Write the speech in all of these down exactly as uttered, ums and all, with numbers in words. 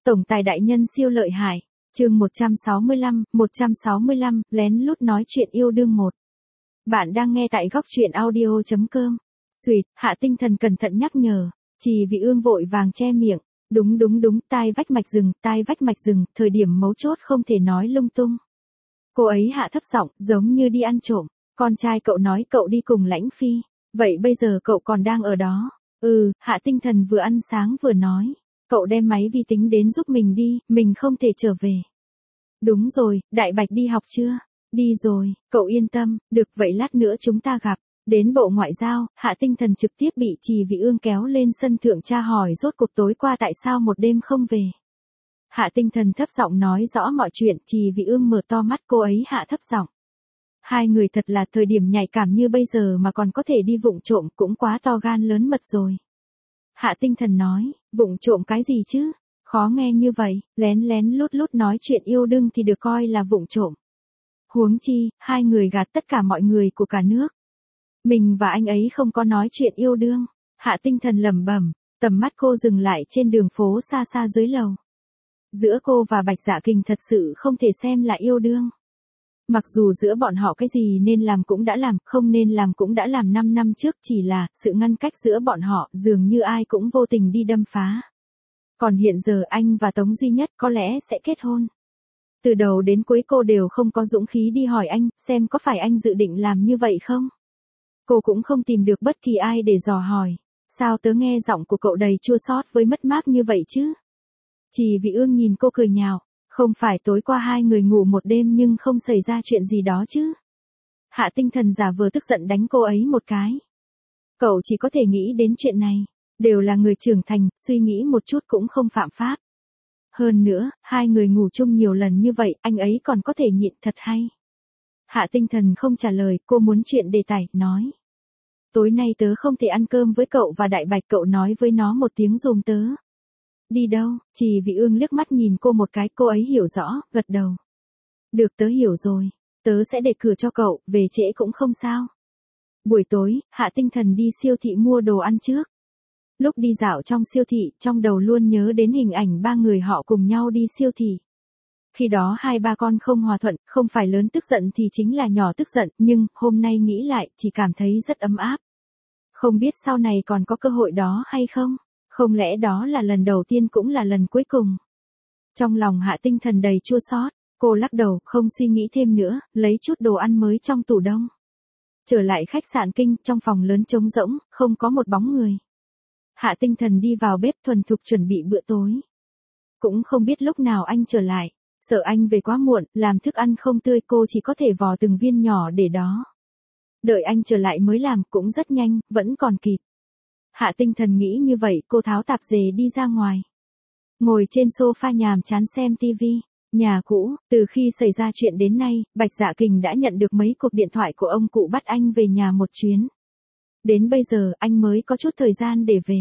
Tổng tài đại nhân siêu lợi hại. Chương một trăm sáu mươi lăm, một trăm sáu mươi lăm, lén lút nói chuyện yêu đương một. Bạn đang nghe tại góc truyện audio chấm com. Xuyệt, Hạ Tinh Thần cẩn thận nhắc nhở. Trì Vị Ương vội vàng che miệng. Đúng đúng đúng, tai vách mạch rừng, tai vách mạch rừng, thời điểm mấu chốt không thể nói lung tung. Cô ấy hạ thấp giọng, giống như đi ăn trộm. Con trai cậu nói cậu đi cùng Lãnh Phi. Vậy bây giờ cậu còn đang ở đó? Ừ, Hạ Tinh Thần vừa ăn sáng vừa nói. Cậu đem máy vi tính đến giúp mình đi, mình không thể trở về. Đúng rồi, Đại Bạch đi học chưa? Đi rồi, cậu yên tâm, được vậy lát nữa chúng ta gặp. Đến Bộ Ngoại giao, Hạ Tinh Thần trực tiếp bị Trì Vị Ương kéo lên sân thượng tra hỏi rốt cuộc tối qua tại sao một đêm không về. Hạ Tinh Thần thấp giọng nói rõ mọi chuyện, Trì Vị Ương mở to mắt, cô ấy hạ thấp giọng. Hai người thật là thời điểm nhạy cảm như bây giờ mà còn có thể đi vụng trộm, cũng quá to gan lớn mật rồi. Hạ Tinh Thần nói, vụng trộm cái gì chứ? Khó nghe như vậy, lén lén lút lút nói chuyện yêu đương thì được coi là vụng trộm. Huống chi, hai người gạt tất cả mọi người của cả nước. Mình và anh ấy không có nói chuyện yêu đương. Hạ Tinh Thần lẩm bẩm, tầm mắt cô dừng lại trên đường phố xa xa dưới lầu. Giữa cô và Bạch Dạ Kình thật sự không thể xem là yêu đương. Mặc dù giữa bọn họ cái gì nên làm cũng đã làm, không nên làm cũng đã làm năm năm trước, chỉ là sự ngăn cách giữa bọn họ dường như ai cũng vô tình đi đâm phá. Còn hiện giờ anh và Tống Duy Nhất có lẽ sẽ kết hôn. Từ đầu đến cuối cô đều không có dũng khí đi hỏi anh, xem có phải anh dự định làm như vậy không? Cô cũng không tìm được bất kỳ ai để dò hỏi. Sao tớ nghe giọng của cậu đầy chua xót với mất mát như vậy chứ? Trì Vị Ương nhìn cô cười nhạo. Không phải tối qua hai người ngủ một đêm nhưng không xảy ra chuyện gì đó chứ? Hạ Tinh Thần giả vờ tức giận đánh cô ấy một cái. Cậu chỉ có thể nghĩ đến chuyện này. Đều là người trưởng thành, suy nghĩ một chút cũng không phạm pháp. Hơn nữa, hai người ngủ chung nhiều lần như vậy, anh ấy còn có thể nhịn, thật hay. Hạ Tinh Thần không trả lời, cô muốn chuyện đề tài, nói. Tối nay tớ không thể ăn cơm với cậu và Đại Bạch, cậu nói với nó một tiếng giùm tớ. Đi đâu? Trì Vị Ương liếc mắt nhìn cô một cái, cô ấy hiểu rõ, gật đầu. Được, tớ hiểu rồi, tớ sẽ để cửa cho cậu, về trễ cũng không sao. Buổi tối, Hạ Tinh Thần đi siêu thị mua đồ ăn trước. Lúc đi dạo trong siêu thị, trong đầu luôn nhớ đến hình ảnh ba người họ cùng nhau đi siêu thị. Khi đó hai ba con không hòa thuận, không phải lớn tức giận thì chính là nhỏ tức giận, nhưng hôm nay nghĩ lại, chỉ cảm thấy rất ấm áp. Không biết sau này còn có cơ hội đó hay không? Không lẽ đó là lần đầu tiên cũng là lần cuối cùng? Trong lòng Hạ Tinh Thần đầy chua xót, cô lắc đầu, không suy nghĩ thêm nữa, lấy chút đồ ăn mới trong tủ đông. Trở lại khách sạn Kinh, trong phòng lớn trống rỗng, không có một bóng người. Hạ Tinh Thần đi vào bếp thuần thục chuẩn bị bữa tối. Cũng không biết lúc nào anh trở lại, sợ anh về quá muộn, làm thức ăn không tươi, cô chỉ có thể vò từng viên nhỏ để đó. Đợi anh trở lại mới làm, cũng rất nhanh, vẫn còn kịp. Hạ Tinh Thần nghĩ như vậy, cô tháo tạp dề đi ra ngoài. Ngồi trên sofa nhàm chán xem tivi. Nhà cũ, từ khi xảy ra chuyện đến nay, Bạch Dạ Kình đã nhận được mấy cuộc điện thoại của ông cụ bắt anh về nhà một chuyến. Đến bây giờ, anh mới có chút thời gian để về.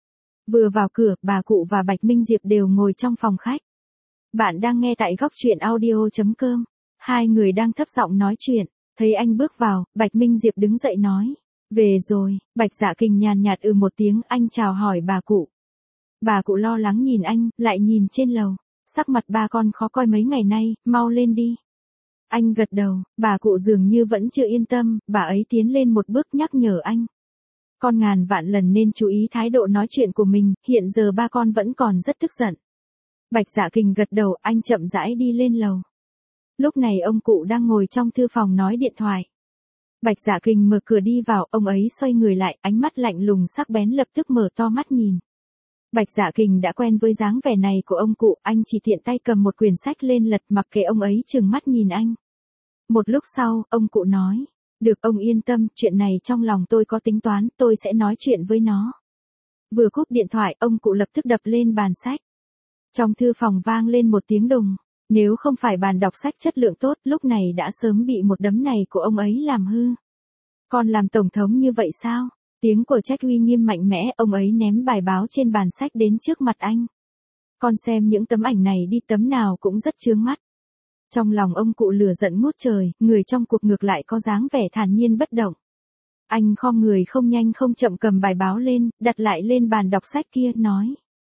Vừa vào cửa, bà cụ và Bạch Minh Diệp đều ngồi trong phòng khách. Bạn đang nghe tại góc truyện audio chấm com. Hai người đang thấp giọng nói chuyện. Thấy anh bước vào, Bạch Minh Diệp đứng dậy nói. Về rồi, Bạch Dạ Kình nhàn nhạt ừ một tiếng, anh chào hỏi bà cụ. Bà cụ lo lắng nhìn anh, lại nhìn trên lầu. Sắc mặt ba con khó coi mấy ngày nay, mau lên đi. Anh gật đầu, bà cụ dường như vẫn chưa yên tâm, bà ấy tiến lên một bước nhắc nhở anh. Con ngàn vạn lần nên chú ý thái độ nói chuyện của mình, hiện giờ ba con vẫn còn rất tức giận. Bạch Dạ Kình gật đầu, anh chậm rãi đi lên lầu. Lúc này ông cụ đang ngồi trong thư phòng nói điện thoại. Bạch Dạ Kình mở cửa đi vào, ông ấy xoay người lại, ánh mắt lạnh lùng sắc bén, lập tức mở to mắt nhìn. Bạch Dạ Kình đã quen với dáng vẻ này của ông cụ, anh chỉ tiện tay cầm một quyển sách lên lật, mặc kệ ông ấy trừng mắt nhìn anh. Một lúc sau, ông cụ nói, được, ông yên tâm, chuyện này trong lòng tôi có tính toán, tôi sẽ nói chuyện với nó. Vừa cúp điện thoại, ông cụ lập tức đập lên bàn sách. Trong thư phòng vang lên một tiếng đùng, nếu không phải bàn đọc sách chất lượng tốt, lúc này đã sớm bị một đấm này của ông ấy làm hư. Còn làm tổng thống như vậy sao? Tiếng của Trách uy nghiêm mạnh mẽ, ông ấy ném bài báo trên bàn sách đến trước mặt anh. Con xem những tấm ảnh này đi, tấm nào cũng rất chướng mắt. Trong lòng ông cụ lửa giận ngút trời, người trong cuộc ngược lại có dáng vẻ thản nhiên bất động. Anh khom người không nhanh không chậm cầm bài báo lên, đặt lại lên bàn đọc sách kia, nói.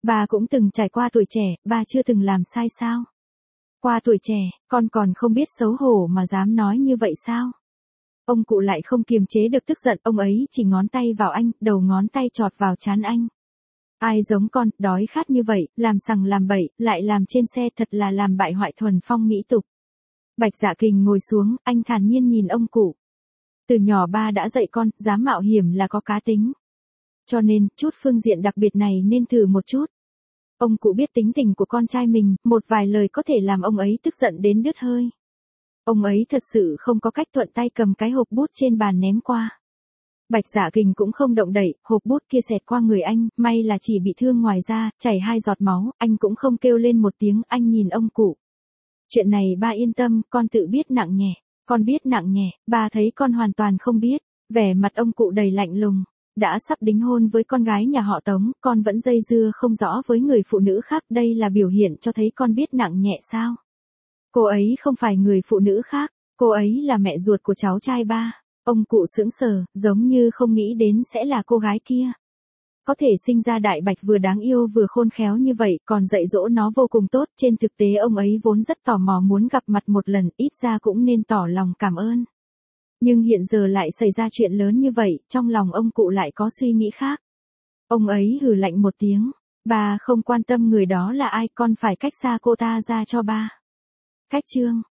Ba cũng từng trải qua tuổi trẻ, ba chưa từng làm sai sao? Qua tuổi trẻ, con còn không biết xấu hổ mà dám nói như vậy sao? Ông cụ lại không kiềm chế được tức giận, ông ấy chỉ ngón tay vào anh, đầu ngón tay chọt vào trán anh. Ai giống con, đói khát như vậy, làm sằng làm bậy, lại làm trên xe, thật là làm bại hoại thuần phong mỹ tục. Bạch Dạ Kình ngồi xuống, anh thản nhiên nhìn ông cụ. Từ nhỏ ba đã dạy con, dám mạo hiểm là có cá tính. Cho nên, chút phương diện đặc biệt này nên thử một chút. Ông cụ biết tính tình của con trai mình, một vài lời có thể làm ông ấy tức giận đến đứt hơi. Ông ấy thật sự không có cách thuận tay cầm cái hộp bút trên bàn ném qua. Bạch Dạ Kình cũng không động đậy, hộp bút kia xẹt qua người anh, may là chỉ bị thương ngoài da, chảy hai giọt máu, anh cũng không kêu lên một tiếng, anh nhìn ông cụ. Chuyện này ba yên tâm, con tự biết nặng nhẹ, con biết nặng nhẹ, ba thấy con hoàn toàn không biết, vẻ mặt ông cụ đầy lạnh lùng. Đã sắp đính hôn với con gái nhà họ Tống, con vẫn dây dưa không rõ với người phụ nữ khác, đây là biểu hiện cho thấy con biết nặng nhẹ sao? Cô ấy không phải người phụ nữ khác, cô ấy là mẹ ruột của cháu trai ba. Ông cụ sững sờ, giống như không nghĩ đến sẽ là cô gái kia. Có thể sinh ra đại bạch vừa đáng yêu vừa khôn khéo như vậy, còn dạy dỗ nó vô cùng tốt, trên thực tế ông ấy vốn rất tò mò muốn gặp mặt một lần, ít ra cũng nên tỏ lòng cảm ơn. Nhưng hiện giờ lại xảy ra chuyện lớn như vậy, trong lòng ông cụ lại có suy nghĩ khác. Ông ấy hừ lạnh một tiếng, ba không quan tâm người đó là ai, con phải cách xa cô ta ra cho ba. Cách chương